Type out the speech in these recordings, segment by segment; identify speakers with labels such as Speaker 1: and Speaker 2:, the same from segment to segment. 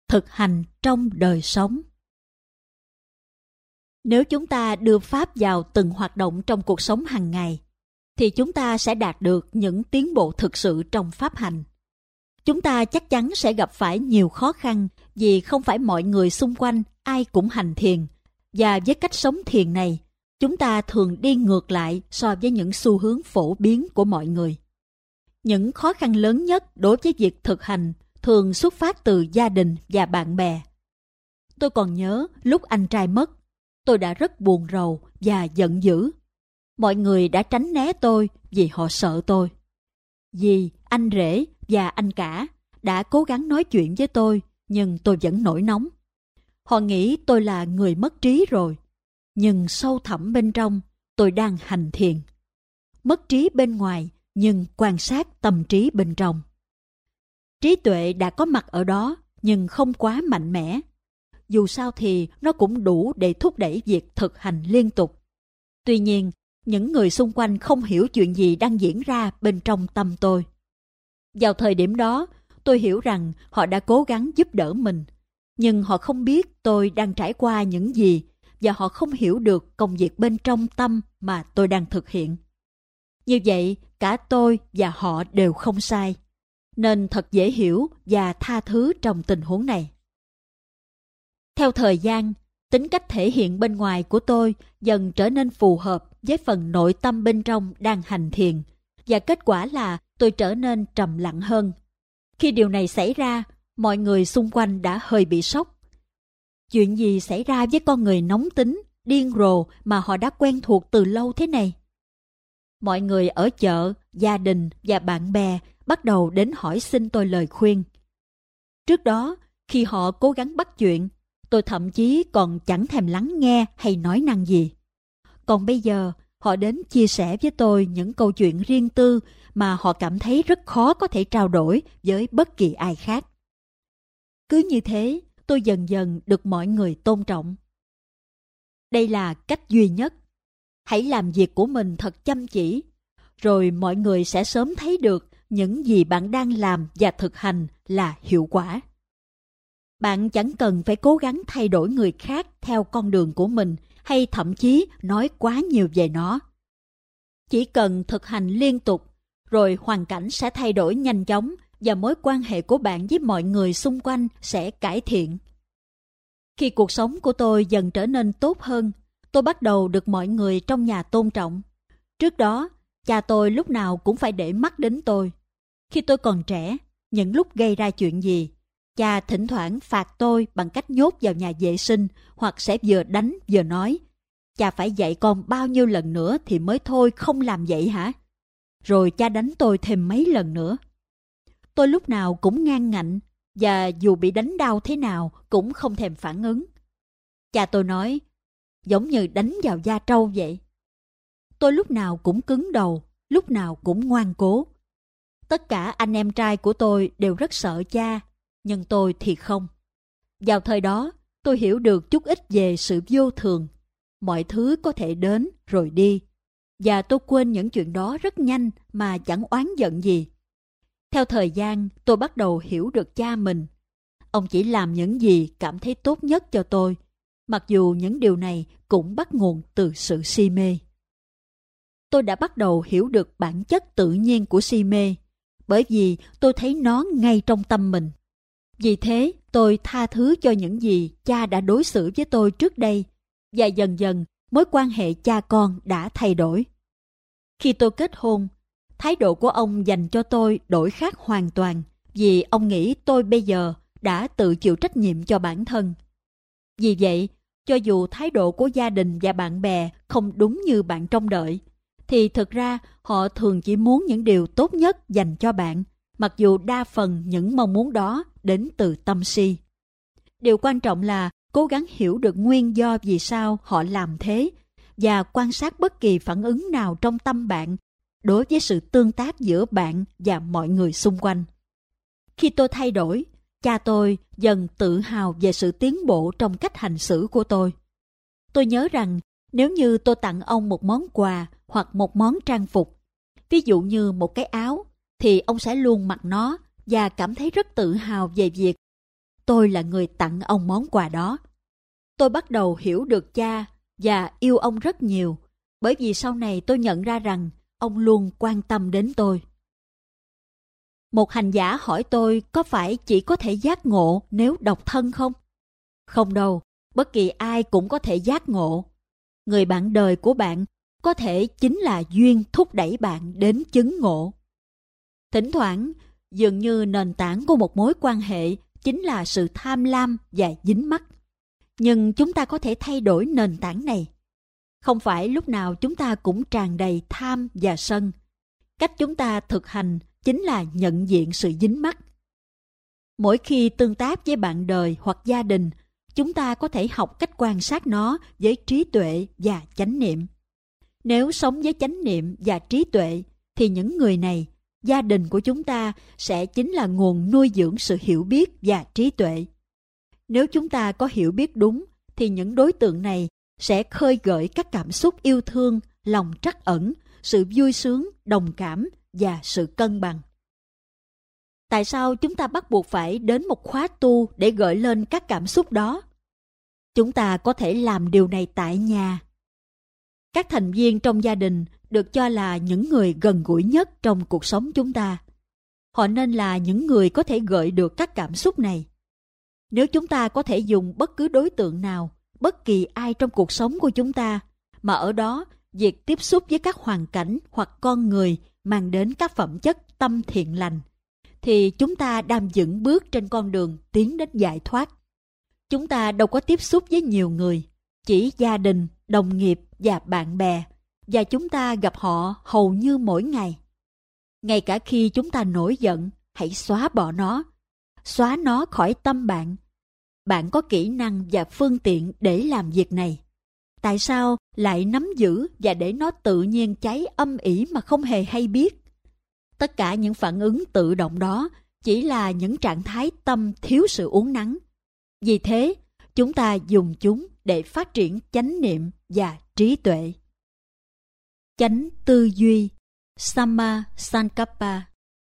Speaker 1: thực hành trong đời sống. Nếu chúng ta đưa pháp vào từng hoạt động trong cuộc sống hàng ngày, thì chúng ta sẽ đạt được những tiến bộ thực sự trong pháp hành. Chúng ta chắc chắn sẽ gặp phải nhiều khó khăn vì không phải mọi người xung quanh ai cũng hành thiền, và với cách sống thiền này, chúng ta thường đi ngược lại so với những xu hướng phổ biến của mọi người. Những khó khăn lớn nhất đối với việc thực hành thường xuất phát từ gia đình và bạn bè. Tôi còn nhớ lúc anh trai mất, tôi đã rất buồn rầu và giận dữ. Mọi người đã tránh né tôi vì họ sợ tôi. Dì, anh rể và anh cả đã cố gắng nói chuyện với tôi, nhưng tôi vẫn nổi nóng. Họ nghĩ tôi là người mất trí rồi, nhưng sâu thẳm bên trong, tôi đang hành thiền. Mất trí bên ngoài, nhưng quan sát tâm trí bên trong. Trí tuệ đã có mặt ở đó, nhưng không quá mạnh mẽ. Dù sao thì nó cũng đủ để thúc đẩy việc thực hành liên tục. Tuy nhiên, những người xung quanh không hiểu chuyện gì đang diễn ra bên trong tâm tôi. Vào thời điểm đó, tôi hiểu rằng họ đã cố gắng giúp đỡ mình, nhưng họ không biết tôi đang trải qua những gì, và họ không hiểu được công việc bên trong tâm mà tôi đang thực hiện. Như vậy, cả tôi và họ đều không sai, nên thật dễ hiểu và tha thứ trong tình huống này. Theo thời gian, tính cách thể hiện bên ngoài của tôi dần trở nên phù hợp với phần nội tâm bên trong đang hành thiền, và kết quả là tôi trở nên trầm lặng hơn. Khi điều này xảy ra, mọi người xung quanh đã hơi bị sốc. Chuyện gì xảy ra với con người nóng tính, điên rồ mà họ đã quen thuộc từ lâu thế này? Mọi người ở chợ, gia đình và bạn bè bắt đầu đến hỏi xin tôi lời khuyên. Trước đó, khi họ cố gắng bắt chuyện, tôi thậm chí còn chẳng thèm lắng nghe hay nói năng gì. Còn bây giờ, họ đến chia sẻ với tôi những câu chuyện riêng tư mà họ cảm thấy rất khó có thể trao đổi với bất kỳ ai khác. Cứ như thế, tôi dần dần được mọi người tôn trọng. Đây là cách duy nhất. Hãy làm việc của mình thật chăm chỉ, rồi mọi người sẽ sớm thấy được những gì bạn đang làm và thực hành là hiệu quả. Bạn chẳng cần phải cố gắng thay đổi người khác theo con đường của mình hay thậm chí nói quá nhiều về nó. Chỉ cần thực hành liên tục, rồi hoàn cảnh sẽ thay đổi nhanh chóng và mối quan hệ của bạn với mọi người xung quanh sẽ cải thiện. Khi cuộc sống của tôi dần trở nên tốt hơn, tôi bắt đầu được mọi người trong nhà tôn trọng. Trước đó, cha tôi lúc nào cũng phải để mắt đến tôi. Khi tôi còn trẻ, những lúc gây ra chuyện gì, cha thỉnh thoảng phạt tôi bằng cách nhốt vào nhà vệ sinh hoặc sẽ vừa đánh vừa nói: "Cha phải dạy con bao nhiêu lần nữa thì mới thôi, không làm vậy hả?" Rồi cha đánh tôi thêm mấy lần nữa. Tôi lúc nào cũng ngang ngạnh, và dù bị đánh đau thế nào cũng không thèm phản ứng. Cha tôi nói, giống như đánh vào da trâu vậy. Tôi lúc nào cũng cứng đầu, lúc nào cũng ngoan cố. Tất cả anh em trai của tôi đều rất sợ cha, nhưng tôi thì không. Vào thời đó, tôi hiểu được chút ít về sự vô thường. Mọi thứ có thể đến rồi đi, và tôi quên những chuyện đó rất nhanh mà chẳng oán giận gì. Theo thời gian, tôi bắt đầu hiểu được cha mình. Ông chỉ làm những gì cảm thấy tốt nhất cho tôi, mặc dù những điều này cũng bắt nguồn từ sự si mê. Tôi đã bắt đầu hiểu được bản chất tự nhiên của si mê, bởi vì tôi thấy nó ngay trong tâm mình. Vì thế, tôi tha thứ cho những gì cha đã đối xử với tôi trước đây, và dần dần mối quan hệ cha con đã thay đổi. Khi tôi kết hôn, thái độ của ông dành cho tôi đổi khác hoàn toàn, vì ông nghĩ tôi bây giờ đã tự chịu trách nhiệm cho bản thân. Vì vậy, cho dù thái độ của gia đình và bạn bè không đúng như bạn trông đợi, thì thực ra họ thường chỉ muốn những điều tốt nhất dành cho bạn, mặc dù đa phần những mong muốn đó đến từ tâm si. Điều quan trọng là cố gắng hiểu được nguyên do vì sao họ làm thế, và quan sát bất kỳ phản ứng nào trong tâm bạn đối với sự tương tác giữa bạn và mọi người xung quanh. Khi tôi thay đổi, cha tôi dần tự hào về sự tiến bộ trong cách hành xử của tôi. Tôi nhớ rằng nếu như tôi tặng ông một món quà hoặc một món trang phục, ví dụ như một cái áo, thì ông sẽ luôn mặc nó và cảm thấy rất tự hào về việc tôi là người tặng ông món quà đó. Tôi bắt đầu hiểu được cha và yêu ông rất nhiều, bởi vì sau này tôi nhận ra rằng ông luôn quan tâm đến tôi. Một hành giả hỏi tôi có phải chỉ có thể giác ngộ nếu độc thân không? Không đâu, bất kỳ ai cũng có thể giác ngộ. Người bạn đời của bạn có thể chính là duyên thúc đẩy bạn đến chứng ngộ. Thỉnh thoảng, dường như nền tảng của một mối quan hệ chính là sự tham lam và dính mắc. Nhưng chúng ta có thể thay đổi nền tảng này. Không phải lúc nào chúng ta cũng tràn đầy tham và sân. Cách chúng ta thực hành chính là nhận diện sự dính mắc. Mỗi khi tương tác với bạn đời hoặc gia đình, chúng ta có thể học cách quan sát nó với trí tuệ và chánh niệm. Nếu sống với chánh niệm và trí tuệ, thì những người này, gia đình của chúng ta sẽ chính là nguồn nuôi dưỡng sự hiểu biết và trí tuệ. Nếu chúng ta có hiểu biết đúng, thì những đối tượng này sẽ khơi gợi các cảm xúc yêu thương, lòng trắc ẩn, sự vui sướng, đồng cảm và sự cân bằng. Tại sao chúng ta bắt buộc phải đến một khóa tu để gợi lên các cảm xúc đó? Chúng ta có thể làm điều này tại nhà. Các thành viên trong gia đình được cho là những người gần gũi nhất trong cuộc sống chúng ta. Họ nên là những người có thể gợi được các cảm xúc này. Nếu chúng ta có thể dùng bất cứ đối tượng nào, bất kỳ ai trong cuộc sống của chúng ta, mà ở đó việc tiếp xúc với các hoàn cảnh hoặc con người mang đến các phẩm chất tâm thiện lành, thì chúng ta đang vững bước trên con đường tiến đến giải thoát. Chúng ta đâu có tiếp xúc với nhiều người, chỉ gia đình, đồng nghiệp và bạn bè, và chúng ta gặp họ hầu như mỗi ngày. Ngay cả khi chúng ta nổi giận, hãy xóa bỏ nó, xóa nó khỏi tâm bạn. Bạn có kỹ năng và phương tiện để làm việc này. Tại sao lại nắm giữ và để nó tự nhiên cháy âm ỉ mà không hề hay biết? Tất cả những phản ứng tự động đó chỉ là những trạng thái tâm thiếu sự uốn nắn. Vì thế, chúng ta dùng chúng để phát triển chánh niệm và trí tuệ. Chánh tư duy, Samma Sankappa.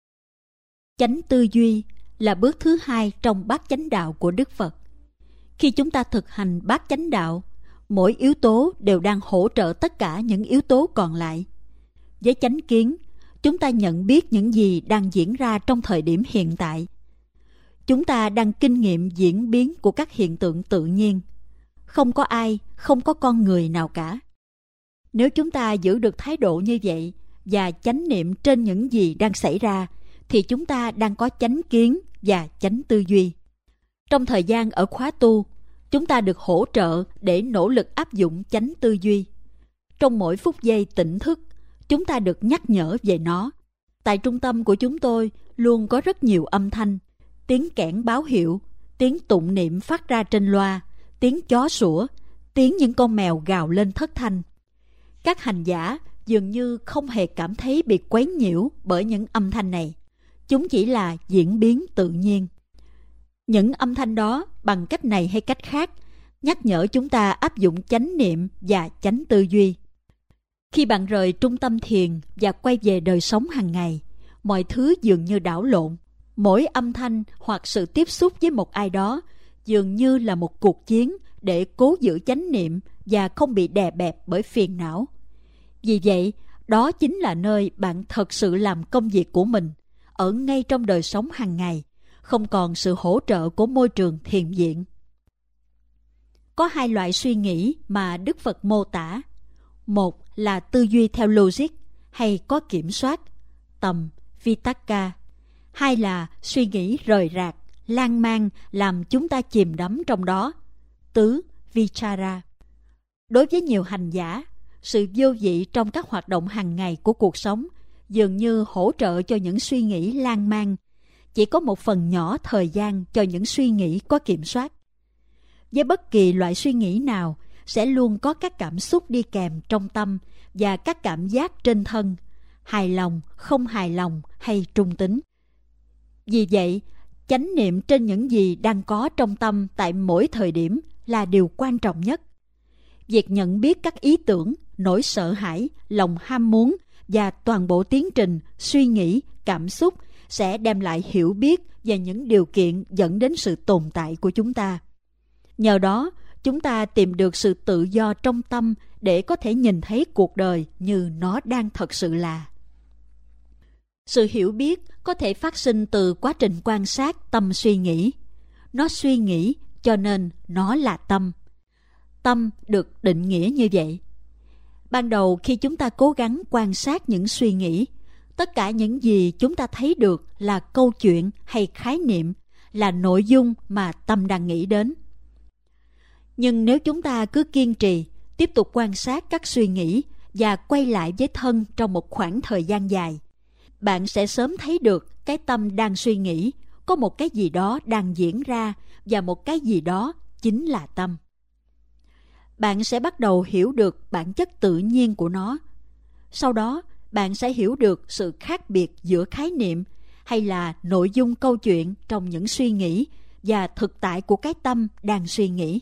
Speaker 1: Chánh tư duy là bước thứ hai trong bát chánh đạo của Đức Phật. Khi chúng ta thực hành bát chánh đạo, mỗi yếu tố đều đang hỗ trợ tất cả những yếu tố còn lại. Với chánh kiến, chúng ta nhận biết những gì đang diễn ra trong thời điểm hiện tại. Chúng ta đang kinh nghiệm diễn biến của các hiện tượng tự nhiên. Không có ai, không có con người nào cả. Nếu chúng ta giữ được thái độ như vậy và chánh niệm trên những gì đang xảy ra, thì chúng ta đang có chánh kiến và chánh tư duy. Trong thời gian ở khóa tu, chúng ta được hỗ trợ để nỗ lực áp dụng chánh tư duy. Trong mỗi phút giây tỉnh thức, chúng ta được nhắc nhở về nó. Tại trung tâm của chúng tôi luôn có rất nhiều âm thanh, tiếng kẽn báo hiệu, tiếng tụng niệm phát ra trên loa, tiếng chó sủa, tiếng những con mèo gào lên thất thanh. Các hành giả dường như không hề cảm thấy bị quấy nhiễu bởi những âm thanh này. Chúng chỉ là diễn biến tự nhiên. Những âm thanh đó, bằng cách này hay cách khác, nhắc nhở chúng ta áp dụng chánh niệm và chánh tư duy. Khi bạn rời trung tâm thiền và quay về đời sống hàng ngày, mọi thứ dường như đảo lộn. Mỗi âm thanh hoặc sự tiếp xúc với một ai đó dường như là một cuộc chiến để cố giữ chánh niệm và không bị đè bẹp bởi phiền não. Vì vậy, đó chính là nơi bạn thật sự làm công việc của mình, ở ngay trong đời sống hàng ngày, không còn sự hỗ trợ của môi trường thiền viện. Có hai loại suy nghĩ mà Đức Phật mô tả. Một là tư duy theo logic hay có kiểm soát, tầm, vitakka. Hai là suy nghĩ rời rạc, lan man làm chúng ta chìm đắm trong đó, tứ, vichara. Đối với nhiều hành giả, sự vô vị trong các hoạt động hàng ngày của cuộc sống dường như hỗ trợ cho những suy nghĩ lan man, chỉ có một phần nhỏ thời gian cho những suy nghĩ có kiểm soát. Với bất kỳ loại suy nghĩ nào, sẽ luôn có các cảm xúc đi kèm trong tâm và các cảm giác trên thân, hài lòng, không hài lòng hay trung tính. Vì vậy, chánh niệm trên những gì đang có trong tâm tại mỗi thời điểm là điều quan trọng nhất. Việc nhận biết các ý tưởng, nỗi sợ hãi, lòng ham muốn và toàn bộ tiến trình, suy nghĩ, cảm xúc sẽ đem lại hiểu biết về những điều kiện dẫn đến sự tồn tại của chúng ta. Nhờ đó, chúng ta tìm được sự tự do trong tâm để có thể nhìn thấy cuộc đời như nó đang thật sự là. Sự hiểu biết có thể phát sinh từ quá trình quan sát tâm suy nghĩ. Nó suy nghĩ, cho nên nó là tâm. Tâm được định nghĩa như vậy. Ban đầu khi chúng ta cố gắng quan sát những suy nghĩ, tất cả những gì chúng ta thấy được là câu chuyện hay khái niệm, là nội dung mà tâm đang nghĩ đến. Nhưng nếu chúng ta cứ kiên trì, tiếp tục quan sát các suy nghĩ và quay lại với thân trong một khoảng thời gian dài, bạn sẽ sớm thấy được cái tâm đang suy nghĩ, có một cái gì đó đang diễn ra và một cái gì đó chính là tâm. Bạn sẽ bắt đầu hiểu được bản chất tự nhiên của nó. Sau đó, bạn sẽ hiểu được sự khác biệt giữa khái niệm hay là nội dung câu chuyện trong những suy nghĩ và thực tại của cái tâm đang suy nghĩ.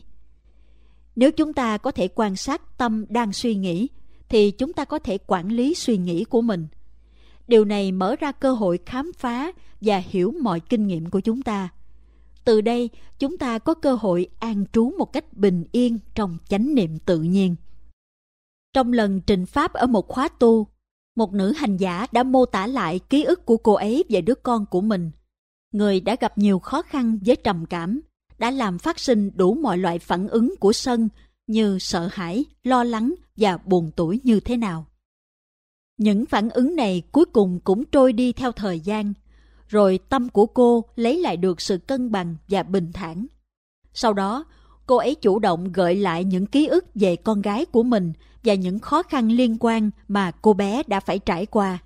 Speaker 1: Nếu chúng ta có thể quan sát tâm đang suy nghĩ, thì chúng ta có thể quản lý suy nghĩ của mình. Điều này mở ra cơ hội khám phá và hiểu mọi kinh nghiệm của chúng ta. Từ đây, chúng ta có cơ hội an trú một cách bình yên trong chánh niệm tự nhiên. Trong lần trình pháp ở một khóa tu, một nữ hành giả đã mô tả lại ký ức của cô ấy về đứa con của mình. Người đã gặp nhiều khó khăn với trầm cảm, đã làm phát sinh đủ mọi loại phản ứng của sân như sợ hãi, lo lắng và buồn tủi như thế nào. Những phản ứng này cuối cùng cũng trôi đi theo thời gian, rồi tâm của cô lấy lại được sự cân bằng và bình thản. Sau đó, cô ấy chủ động gợi lại những ký ức về con gái của mình và những khó khăn liên quan mà cô bé đã phải trải qua.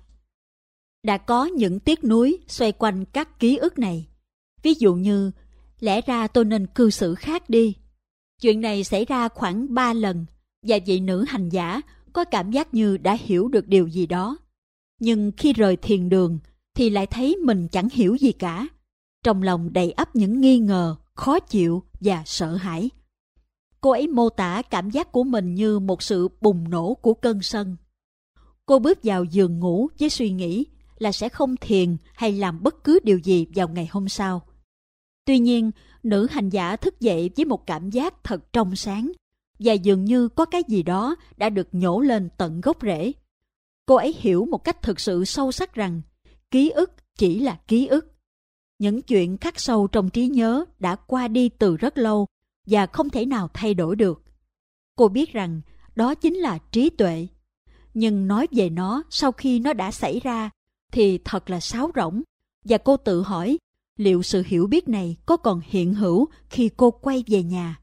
Speaker 1: Đã có những tiếc nuối xoay quanh các ký ức này. Ví dụ như, lẽ ra tôi nên cư xử khác đi. Chuyện này xảy ra khoảng 3 lần, và vị nữ hành giả có cảm giác như đã hiểu được điều gì đó. Nhưng khi rời thiền đường, thì lại thấy mình chẳng hiểu gì cả. Trong lòng đầy ắp những nghi ngờ, khó chịu và sợ hãi. Cô ấy mô tả cảm giác của mình như một sự bùng nổ của cơn sân. Cô bước vào giường ngủ với suy nghĩ là sẽ không thiền hay làm bất cứ điều gì vào ngày hôm sau. Tuy nhiên, nữ hành giả thức dậy với một cảm giác thật trong sáng, và dường như có cái gì đó đã được nhổ lên tận gốc rễ. Cô ấy hiểu một cách thực sự sâu sắc rằng ký ức chỉ là ký ức. Những chuyện khắc sâu trong trí nhớ đã qua đi từ rất lâu và không thể nào thay đổi được. Cô biết rằng đó chính là trí tuệ. Nhưng nói về nó sau khi nó đã xảy ra thì thật là sáo rỗng, và cô tự hỏi liệu sự hiểu biết này có còn hiện hữu khi cô quay về nhà.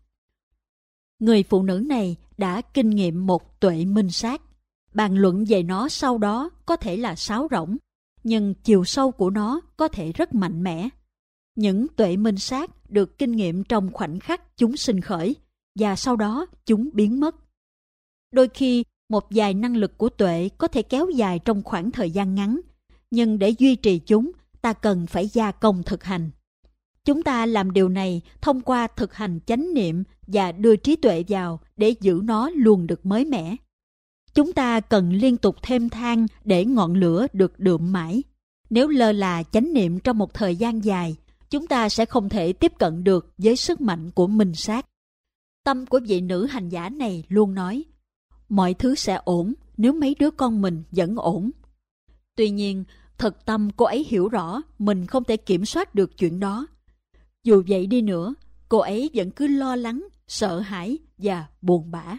Speaker 1: Người phụ nữ này đã kinh nghiệm một tuệ minh sát. Bàn luận về nó sau đó có thể là sáo rỗng, nhưng chiều sâu của nó có thể rất mạnh mẽ. Những tuệ minh sát được kinh nghiệm trong khoảnh khắc chúng sinh khởi, và sau đó chúng biến mất. Đôi khi, một vài năng lực của tuệ có thể kéo dài trong khoảng thời gian ngắn, nhưng để duy trì chúng, ta cần phải gia công thực hành. Chúng ta làm điều này thông qua thực hành chánh niệm và đưa trí tuệ vào để giữ nó luôn được mới mẻ. Chúng ta cần liên tục thêm than để ngọn lửa được đượm mãi. Nếu lơ là chánh niệm trong một thời gian dài, chúng ta sẽ không thể tiếp cận được với sức mạnh của minh sát. Tâm của vị nữ hành giả này luôn nói, mọi thứ sẽ ổn nếu mấy đứa con mình vẫn ổn. Tuy nhiên, thật tâm cô ấy hiểu rõ mình không thể kiểm soát được chuyện đó. Dù vậy đi nữa, cô ấy vẫn cứ lo lắng, sợ hãi và buồn bã.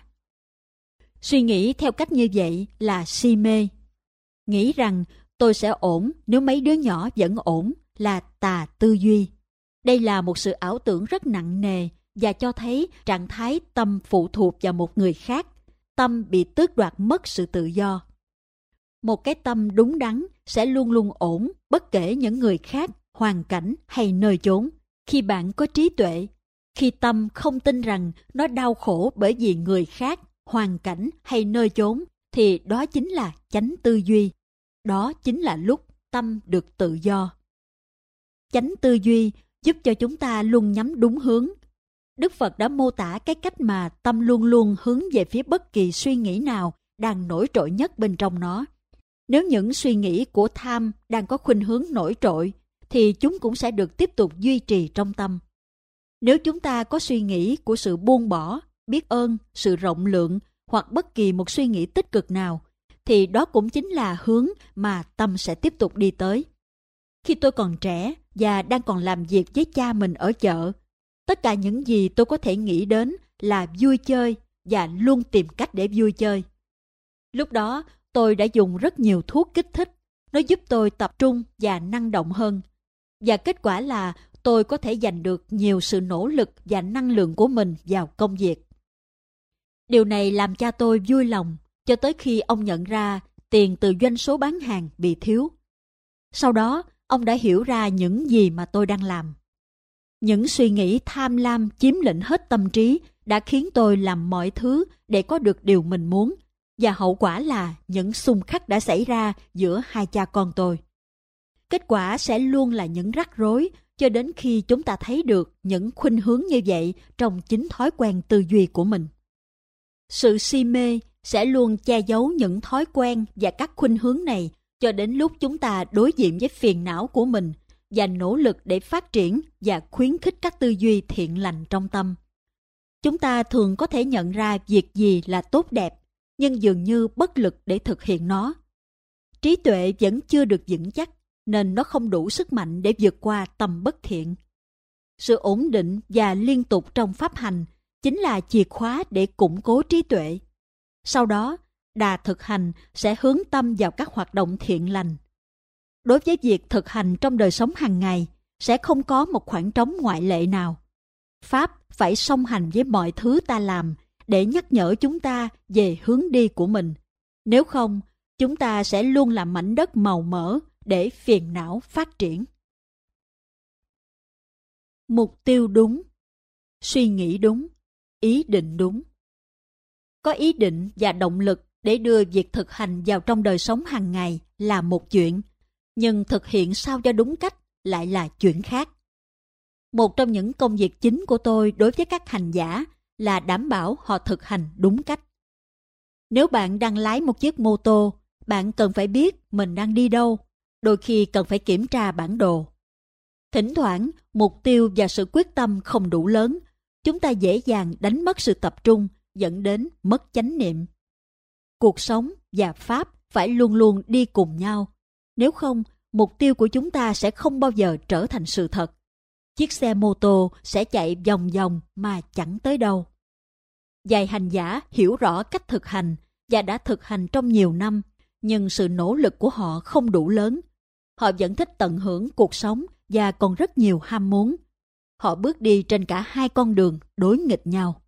Speaker 1: Suy nghĩ theo cách như vậy là si mê. Nghĩ rằng tôi sẽ ổn nếu mấy đứa nhỏ vẫn ổn là tà tư duy. Đây là một sự ảo tưởng rất nặng nề và cho thấy trạng thái tâm phụ thuộc vào một người khác. Tâm bị tước đoạt mất sự tự do. Một cái tâm đúng đắn sẽ luôn luôn ổn bất kể những người khác, hoàn cảnh hay nơi chốn. Khi bạn có trí tuệ, khi tâm không tin rằng nó đau khổ bởi vì người khác, hoàn cảnh hay nơi chốn, thì đó chính là chánh tư duy. Đó chính là lúc tâm được tự do. Chánh tư duy giúp cho chúng ta luôn nhắm đúng hướng. Đức Phật đã mô tả cái cách mà tâm luôn luôn hướng về phía bất kỳ suy nghĩ nào đang nổi trội nhất bên trong nó. Nếu những suy nghĩ của tham đang có khuynh hướng nổi trội, thì chúng cũng sẽ được tiếp tục duy trì trong tâm. Nếu chúng ta có suy nghĩ của sự buông bỏ, biết ơn, sự rộng lượng hoặc bất kỳ một suy nghĩ tích cực nào, thì đó cũng chính là hướng mà tâm sẽ tiếp tục đi tới. Khi tôi còn trẻ và đang còn làm việc với cha mình ở chợ, tất cả những gì tôi có thể nghĩ đến là vui chơi và luôn tìm cách để vui chơi. Lúc đó, tôi đã dùng rất nhiều thuốc kích thích. Nó giúp tôi tập trung và năng động hơn. Và kết quả là tôi có thể dành được nhiều sự nỗ lực và năng lượng của mình vào công việc. Điều này làm cha tôi vui lòng cho tới khi ông nhận ra tiền từ doanh số bán hàng bị thiếu. Sau đó, ông đã hiểu ra những gì mà tôi đang làm. Những suy nghĩ tham lam chiếm lĩnh hết tâm trí đã khiến tôi làm mọi thứ để có được điều mình muốn, và hậu quả là những xung khắc đã xảy ra giữa hai cha con tôi. Kết quả sẽ luôn là những rắc rối cho đến khi chúng ta thấy được những khuynh hướng như vậy trong chính thói quen tư duy của mình. Sự si mê sẽ luôn che giấu những thói quen và các khuynh hướng này cho đến lúc chúng ta đối diện với phiền não của mình và nỗ lực để phát triển và khuyến khích các tư duy thiện lành trong tâm. Chúng ta thường có thể nhận ra việc gì là tốt đẹp, nhưng dường như bất lực để thực hiện nó. Trí tuệ vẫn chưa được vững chắc, nên nó không đủ sức mạnh để vượt qua tâm bất thiện. Sự ổn định và liên tục trong pháp hành chính là chìa khóa để củng cố trí tuệ. Sau đó, đà thực hành sẽ hướng tâm vào các hoạt động thiện lành. Đối với việc thực hành trong đời sống hàng ngày, sẽ không có một khoảng trống ngoại lệ nào. Pháp phải song hành với mọi thứ ta làm để nhắc nhở chúng ta về hướng đi của mình. Nếu không, chúng ta sẽ luôn là mảnh đất màu mỡ để phiền não phát triển. Mục tiêu đúng, suy nghĩ đúng, ý định đúng. Có ý định và động lực để đưa việc thực hành vào trong đời sống hàng ngày là một chuyện, nhưng thực hiện sao cho đúng cách lại là chuyện khác. Một trong những công việc chính của tôi đối với các hành giả là đảm bảo họ thực hành đúng cách. Nếu bạn đang lái một chiếc mô tô, bạn cần phải biết mình đang đi đâu, đôi khi cần phải kiểm tra bản đồ. Thỉnh thoảng, mục tiêu và sự quyết tâm không đủ lớn, chúng ta dễ dàng đánh mất sự tập trung, dẫn đến mất chánh niệm. Cuộc sống và Pháp phải luôn luôn đi cùng nhau. Nếu không, mục tiêu của chúng ta sẽ không bao giờ trở thành sự thật. Chiếc xe mô tô sẽ chạy vòng vòng mà chẳng tới đâu. Vài hành giả hiểu rõ cách thực hành và đã thực hành trong nhiều năm, nhưng sự nỗ lực của họ không đủ lớn. Họ vẫn thích tận hưởng cuộc sống và còn rất nhiều ham muốn. Họ bước đi trên cả hai con đường đối nghịch nhau.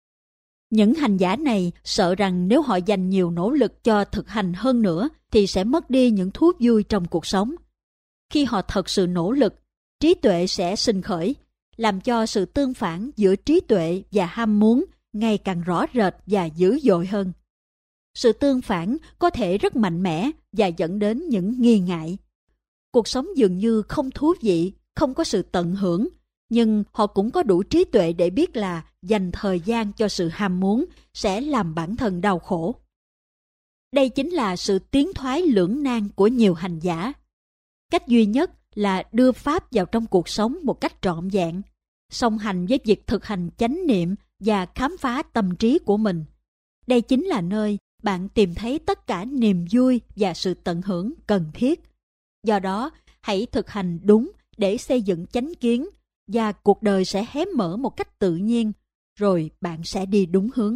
Speaker 1: Những hành giả này sợ rằng nếu họ dành nhiều nỗ lực cho thực hành hơn nữa thì sẽ mất đi những thú vui trong cuộc sống. Khi họ thật sự nỗ lực, trí tuệ sẽ sinh khởi, làm cho sự tương phản giữa trí tuệ và ham muốn ngày càng rõ rệt và dữ dội hơn. Sự tương phản có thể rất mạnh mẽ và dẫn đến những nghi ngại. Cuộc sống dường như không thú vị, không có sự tận hưởng, nhưng họ cũng có đủ trí tuệ để biết là dành thời gian cho sự ham muốn sẽ làm bản thân đau khổ. Đây chính là sự tiến thoái lưỡng nan của nhiều hành giả. Cách duy nhất là đưa Pháp vào trong cuộc sống một cách trọn vẹn, song hành với việc thực hành chánh niệm và khám phá tâm trí của mình. Đây chính là nơi bạn tìm thấy tất cả niềm vui và sự tận hưởng cần thiết. Do đó, hãy thực hành đúng để xây dựng chánh kiến, và cuộc đời sẽ hé mở một cách tự nhiên, rồi bạn sẽ đi đúng hướng.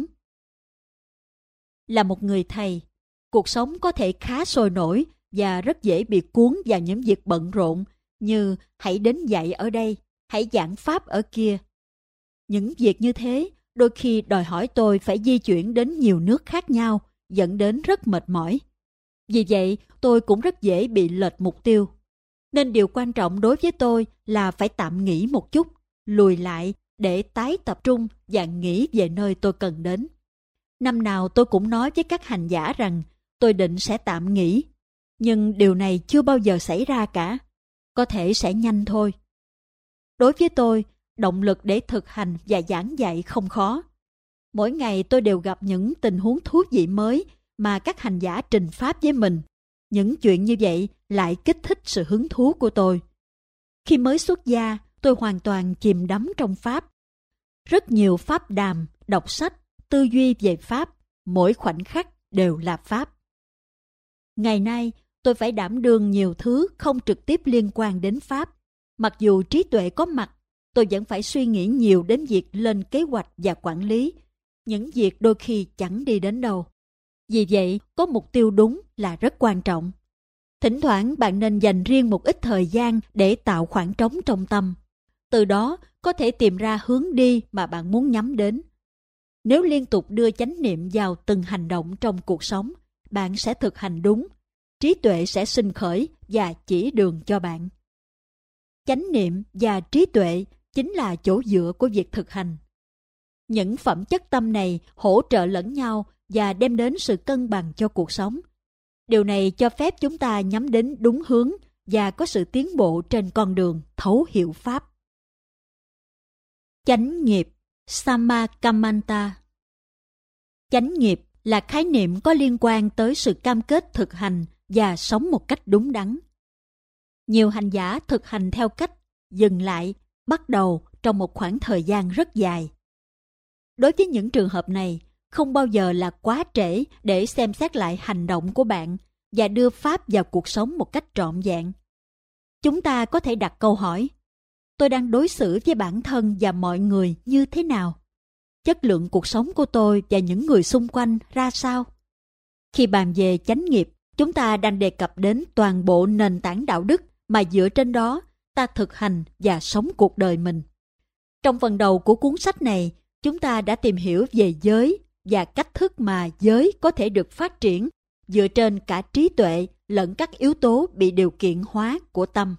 Speaker 1: Là một người thầy, cuộc sống có thể khá sôi nổi và rất dễ bị cuốn vào những việc bận rộn như hãy đến dạy ở đây, hãy giảng pháp ở kia. Những việc như thế đôi khi đòi hỏi tôi phải di chuyển đến nhiều nước khác nhau, dẫn đến rất mệt mỏi. Vì vậy, tôi cũng rất dễ bị lệch mục tiêu. Nên điều quan trọng đối với tôi là phải tạm nghỉ một chút, lùi lại để tái tập trung và nghĩ về nơi tôi cần đến. Năm nào tôi cũng nói với các hành giả rằng tôi định sẽ tạm nghỉ, nhưng điều này chưa bao giờ xảy ra cả. Có thể sẽ nhanh thôi. Đối với tôi, động lực để thực hành và giảng dạy không khó. Mỗi ngày tôi đều gặp những tình huống thú vị mới mà các hành giả trình pháp với mình. Những chuyện như vậy lại kích thích sự hứng thú của tôi. Khi mới xuất gia, tôi hoàn toàn chìm đắm trong Pháp. Rất nhiều pháp đàm, đọc sách, tư duy về Pháp, mỗi khoảnh khắc đều là Pháp. Ngày nay, tôi phải đảm đương nhiều thứ không trực tiếp liên quan đến Pháp. Mặc dù trí tuệ có mặt, tôi vẫn phải suy nghĩ nhiều đến việc lên kế hoạch và quản lý, những việc đôi khi chẳng đi đến đâu. Vì vậy, có mục tiêu đúng là rất quan trọng. Thỉnh thoảng bạn nên dành riêng một ít thời gian để tạo khoảng trống trong tâm. Từ đó có thể tìm ra hướng đi mà bạn muốn nhắm đến. Nếu liên tục đưa chánh niệm vào từng hành động trong cuộc sống, bạn sẽ thực hành đúng. Trí tuệ sẽ sinh khởi và chỉ đường cho bạn. Chánh niệm và trí tuệ chính là chỗ dựa của việc thực hành. Những phẩm chất tâm này hỗ trợ lẫn nhau và đem đến sự cân bằng cho cuộc sống. Điều này cho phép chúng ta nhắm đến đúng hướng và có sự tiến bộ trên con đường thấu hiểu Pháp. Chánh nghiệp, Sammakamanta. Chánh nghiệp là khái niệm có liên quan tới sự cam kết thực hành và sống một cách đúng đắn. Nhiều hành giả thực hành theo cách dừng lại, bắt đầu trong một khoảng thời gian rất dài. Đối với những trường hợp này, không bao giờ là quá trễ để xem xét lại hành động của bạn và đưa Pháp vào cuộc sống một cách trọn vẹn. Chúng ta có thể đặt câu hỏi: tôi đang đối xử với bản thân và mọi người như thế nào? Chất lượng cuộc sống của tôi và những người xung quanh ra sao? Khi bàn về chánh nghiệp, chúng ta đang đề cập đến toàn bộ nền tảng đạo đức mà dựa trên đó ta thực hành và sống cuộc đời mình. Trong phần đầu của cuốn sách này, chúng ta đã tìm hiểu về giới và cách thức mà giới có thể được phát triển dựa trên cả trí tuệ lẫn các yếu tố bị điều kiện hóa của tâm.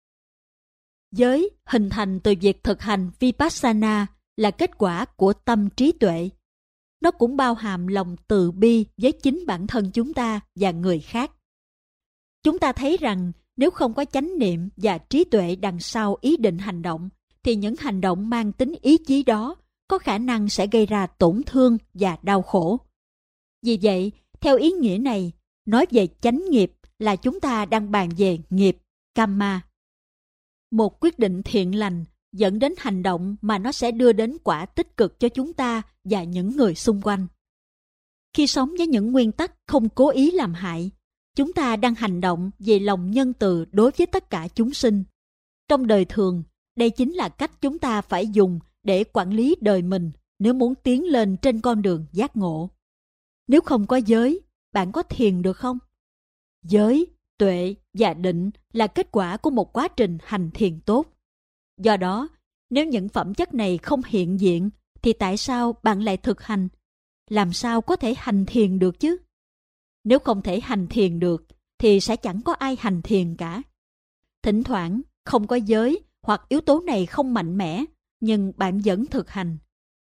Speaker 1: Giới hình thành từ việc thực hành Vipassana là kết quả của tâm trí tuệ. Nó cũng bao hàm lòng từ bi với chính bản thân chúng ta và người khác. Chúng ta thấy rằng nếu không có chánh niệm và trí tuệ đằng sau ý định hành động, thì những hành động mang tính ý chí đó có khả năng sẽ gây ra tổn thương và đau khổ. Vì vậy, theo ý nghĩa này, nói về chánh nghiệp là chúng ta đang bàn về nghiệp, karma. Một quyết định thiện lành dẫn đến hành động mà nó sẽ đưa đến quả tích cực cho chúng ta và những người xung quanh. Khi sống với những nguyên tắc không cố ý làm hại, chúng ta đang hành động về lòng nhân từ đối với tất cả chúng sinh. Trong đời thường, đây chính là cách chúng ta phải dùng để quản lý đời mình nếu muốn tiến lên trên con đường giác ngộ. Nếu không có giới, bạn có thiền được không? Giới, tuệ và định là kết quả của một quá trình hành thiền tốt. Do đó, nếu những phẩm chất này không hiện diện, thì tại sao bạn lại thực hành? Làm sao có thể hành thiền được chứ? Nếu không thể hành thiền được, thì sẽ chẳng có ai hành thiền cả. Thỉnh thoảng, không có giới hoặc yếu tố này không mạnh mẽ, nhưng bạn vẫn thực hành.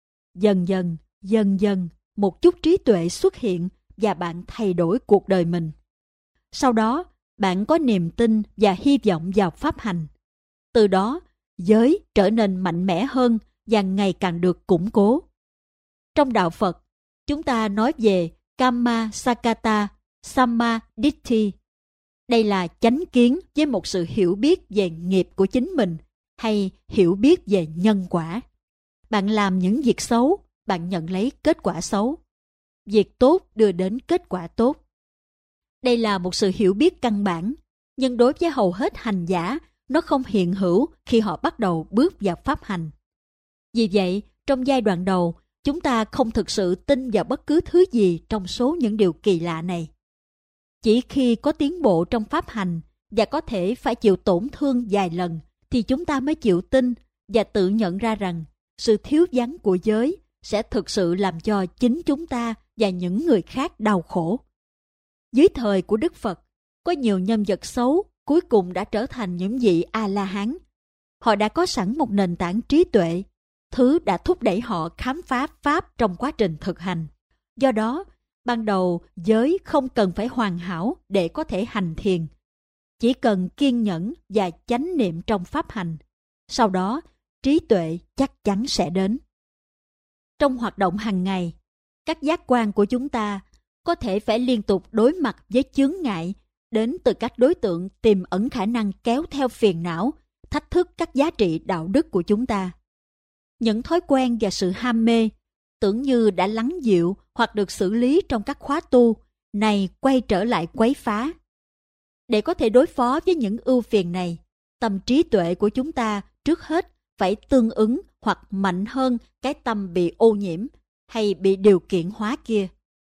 Speaker 1: Dần dần, một chút trí tuệ xuất hiện và bạn thay đổi cuộc đời mình. Sau đó, bạn có niềm tin và hy vọng vào pháp hành. Từ đó, giới trở nên mạnh mẽ hơn và ngày càng được củng cố. Trong đạo Phật, chúng ta nói về Kamma Sakata Sammaditthi. Đây là chánh kiến với một sự hiểu biết về nghiệp của chính mình hay hiểu biết về nhân quả. Bạn làm những việc xấu, bạn nhận lấy kết quả xấu. Việc tốt đưa đến kết quả tốt. Đây là một sự hiểu biết căn bản, nhưng đối với hầu hết hành giả, nó không hiện hữu khi họ bắt đầu bước vào pháp hành. Vì vậy, trong giai đoạn đầu, chúng ta không thực sự tin vào bất cứ thứ gì trong số những điều kỳ lạ này. Chỉ khi có tiến bộ trong pháp hành và có thể phải chịu tổn thương vài lần, thì chúng ta mới chịu tin và tự nhận ra rằng sự thiếu vắng của giới sẽ thực sự làm cho chính chúng ta và những người khác đau khổ. Dưới thời của Đức Phật, có nhiều nhân vật xấu cuối cùng đã trở thành những vị A-la-hán. Họ đã có sẵn một nền tảng trí tuệ, thứ đã thúc đẩy họ khám phá Pháp trong quá trình thực hành. Do đó, ban đầu giới không cần phải hoàn hảo để có thể hành thiền. Chỉ cần kiên nhẫn và chánh niệm trong pháp hành. Sau đó, trí tuệ chắc chắn sẽ đến. Trong hoạt động hàng ngày, các giác quan của chúng ta có thể phải liên tục đối mặt với chướng ngại đến từ các đối tượng tiềm ẩn khả năng kéo theo phiền não, thách thức các giá trị đạo đức của chúng ta. Những thói quen và sự ham mê, tưởng như đã lắng dịu hoặc được xử lý trong các khóa tu, này quay trở lại quấy phá. Để có thể đối phó với những ưu phiền này, tâm trí tuệ của chúng ta trước hết phải tương ứng hoặc mạnh hơn cái tâm bị ô nhiễm hay bị điều kiện hóa kia.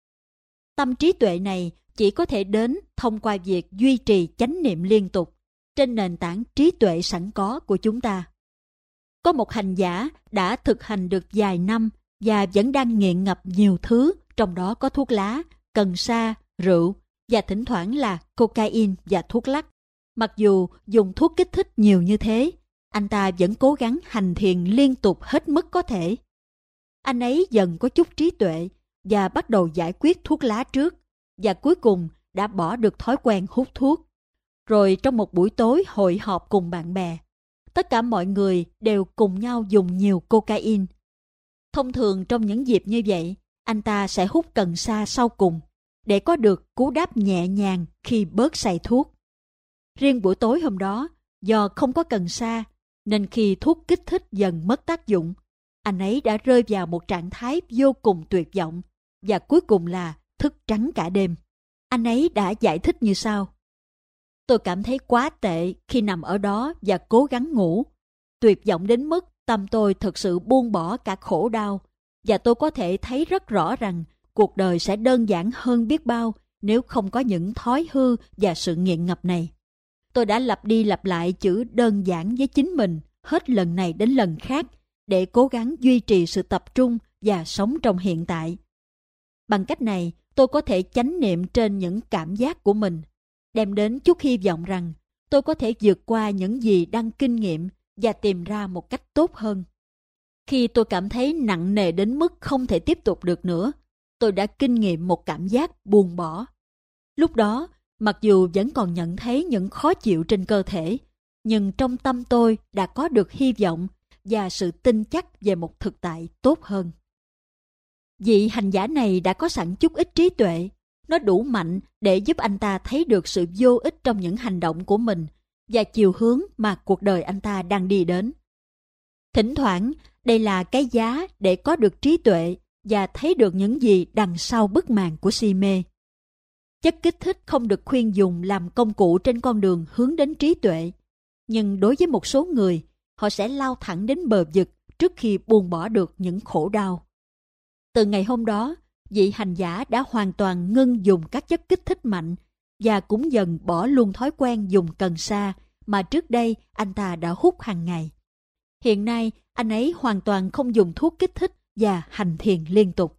Speaker 1: Tâm trí tuệ này chỉ có thể đến thông qua việc duy trì chánh niệm liên tục trên nền tảng trí tuệ sẵn có của chúng ta. Có một hành giả đã thực hành được vài năm và vẫn đang nghiện ngập nhiều thứ, trong đó có thuốc lá, cần sa, rượu và thỉnh thoảng là cocaine và thuốc lắc. Mặc dù dùng thuốc kích thích nhiều như thế, anh ta vẫn cố gắng hành thiền liên tục hết mức có thể. Anh ấy dần có chút trí tuệ và bắt đầu giải quyết thuốc lá trước, và cuối cùng đã bỏ được thói quen hút thuốc. Rồi trong một buổi tối hội họp cùng bạn bè, tất cả mọi người đều cùng nhau dùng nhiều cocaine. Thông thường trong những dịp như vậy, anh ta sẽ hút cần sa sau cùng để có được cú đáp nhẹ nhàng khi bớt say thuốc. Riêng buổi tối hôm đó, do không có cần sa, nên khi thuốc kích thích dần mất tác dụng, anh ấy đã rơi vào một trạng thái vô cùng tuyệt vọng và cuối cùng là thức trắng cả đêm. Anh ấy đã giải thích như sau: tôi cảm thấy quá tệ khi nằm ở đó và cố gắng ngủ. Tuyệt vọng đến mức tâm tôi thực sự buông bỏ cả khổ đau, và tôi có thể thấy rất rõ rằng cuộc đời sẽ đơn giản hơn biết bao nếu không có những thói hư và sự nghiện ngập này. Tôi đã lặp đi lặp lại chữ đơn giản với chính mình hết lần này đến lần khác để cố gắng duy trì sự tập trung và sống trong hiện tại. Bằng cách này, tôi có thể chánh niệm trên những cảm giác của mình, đem đến chút hy vọng rằng tôi có thể vượt qua những gì đang kinh nghiệm và tìm ra một cách tốt hơn. Khi tôi cảm thấy nặng nề đến mức không thể tiếp tục được nữa, tôi đã kinh nghiệm một cảm giác buông bỏ. Lúc đó, mặc dù vẫn còn nhận thấy những khó chịu trên cơ thể, nhưng trong tâm tôi đã có được hy vọng và sự tin chắc về một thực tại tốt hơn. Vị hành giả này đã có sẵn chút ít trí tuệ, nó đủ mạnh để giúp anh ta thấy được sự vô ích trong những hành động của mình và chiều hướng mà cuộc đời anh ta đang đi đến. Thỉnh thoảng, đây là cái giá để có được trí tuệ và thấy được những gì đằng sau bức màn của si mê. Chất kích thích không được khuyên dùng làm công cụ trên con đường hướng đến trí tuệ, nhưng đối với một số người, họ sẽ lao thẳng đến bờ vực trước khi buông bỏ được những khổ đau. Từ ngày hôm đó, vị hành giả đã hoàn toàn ngưng dùng các chất kích thích mạnh và cũng dần bỏ luôn thói quen dùng cần sa mà trước đây anh ta đã hút hàng ngày. Hiện nay, anh ấy hoàn toàn không dùng thuốc kích thích và hành thiền liên tục.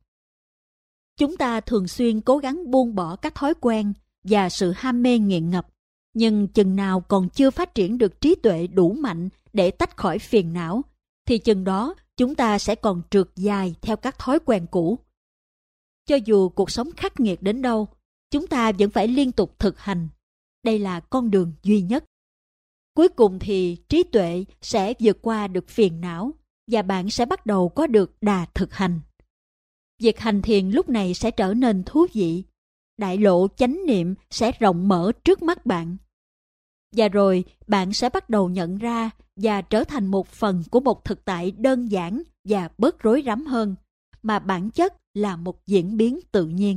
Speaker 1: Chúng ta thường xuyên cố gắng buông bỏ các thói quen và sự ham mê nghiện ngập, nhưng chừng nào còn chưa phát triển được trí tuệ đủ mạnh để tách khỏi phiền não, thì chừng đó chúng ta sẽ còn trượt dài theo các thói quen cũ. Cho dù cuộc sống khắc nghiệt đến đâu, chúng ta vẫn phải liên tục thực hành. Đây là con đường duy nhất. Cuối cùng thì trí tuệ sẽ vượt qua được phiền não và bạn sẽ bắt đầu có được đà thực hành. Việc hành thiền lúc này sẽ trở nên thú vị. Đại lộ chánh niệm sẽ rộng mở trước mắt bạn. Và rồi bạn sẽ bắt đầu nhận ra và trở thành một phần của một thực tại đơn giản và bớt rối rắm hơn, mà bản chất là một diễn biến tự nhiên.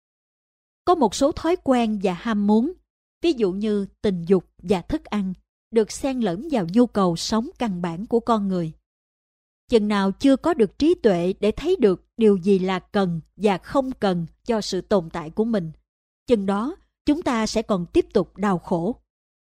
Speaker 1: Có một số thói quen và ham muốn, ví dụ như tình dục và thức ăn, được xen lẫn vào nhu cầu sống căn bản của con người. Chừng nào chưa có được trí tuệ để thấy được điều gì là cần và không cần cho sự tồn tại của mình, chừng đó chúng ta sẽ còn tiếp tục đau khổ.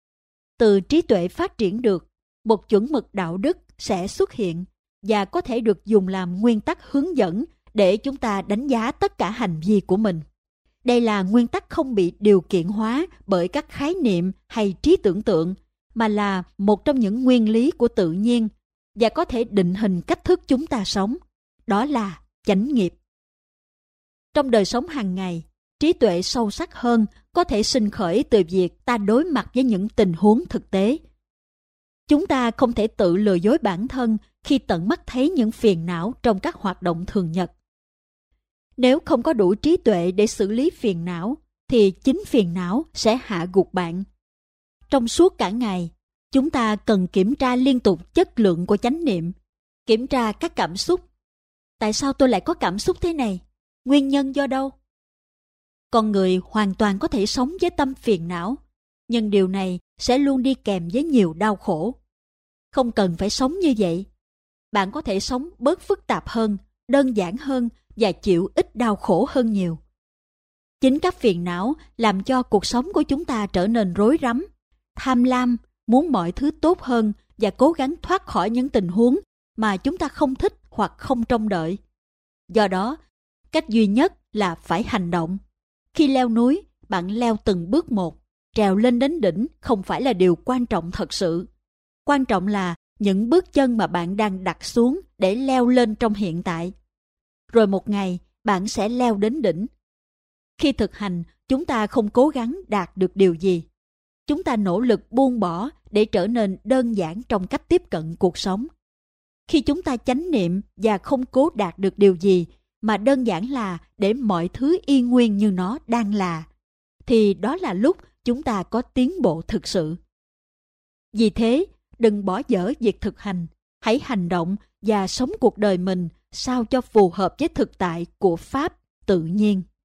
Speaker 1: Từ trí tuệ phát triển được, một chuẩn mực đạo đức sẽ xuất hiện và có thể được dùng làm nguyên tắc hướng dẫn để chúng ta đánh giá tất cả hành vi của mình. Đây là nguyên tắc không bị điều kiện hóa bởi các khái niệm hay trí tưởng tượng, mà là một trong những nguyên lý của tự nhiên và có thể định hình cách thức chúng ta sống. Đó là chánh nghiệp. Trong đời sống hàng ngày, trí tuệ sâu sắc hơn có thể sinh khởi từ việc ta đối mặt với những tình huống thực tế. Chúng ta không thể tự lừa dối bản thân khi tận mắt thấy những phiền não trong các hoạt động thường nhật. Nếu không có đủ trí tuệ để xử lý phiền não, thì chính phiền não sẽ hạ gục bạn. Trong suốt cả ngày, chúng ta cần kiểm tra liên tục chất lượng của chánh niệm, kiểm tra các cảm xúc. Tại sao tôi lại có cảm xúc thế này? Nguyên nhân do đâu? Con người hoàn toàn có thể sống với tâm phiền não, nhưng điều này sẽ luôn đi kèm với nhiều đau khổ. Không cần phải sống như vậy. Bạn có thể sống bớt phức tạp hơn, đơn giản hơn và chịu ít đau khổ hơn nhiều. Chính các phiền não làm cho cuộc sống của chúng ta trở nên rối rắm, tham lam, muốn mọi thứ tốt hơn và cố gắng thoát khỏi những tình huống mà chúng ta không thích hoặc không trông đợi. Do đó, cách duy nhất là phải hành động. Khi leo núi, bạn leo từng bước một. Trèo lên đến đỉnh không phải là điều quan trọng thật sự. Quan trọng là những bước chân mà bạn đang đặt xuống để leo lên trong hiện tại. Rồi một ngày, bạn sẽ leo đến đỉnh. Khi thực hành, chúng ta không cố gắng đạt được điều gì. Chúng ta nỗ lực buông bỏ để trở nên đơn giản trong cách tiếp cận cuộc sống. Khi chúng ta chánh niệm và không cố đạt được điều gì, mà đơn giản là để mọi thứ y nguyên như nó đang là, thì đó là lúc chúng ta có tiến bộ thực sự. Vì thế, đừng bỏ dở việc thực hành, hãy hành động và sống cuộc đời mình sao cho phù hợp với thực tại của Pháp tự nhiên.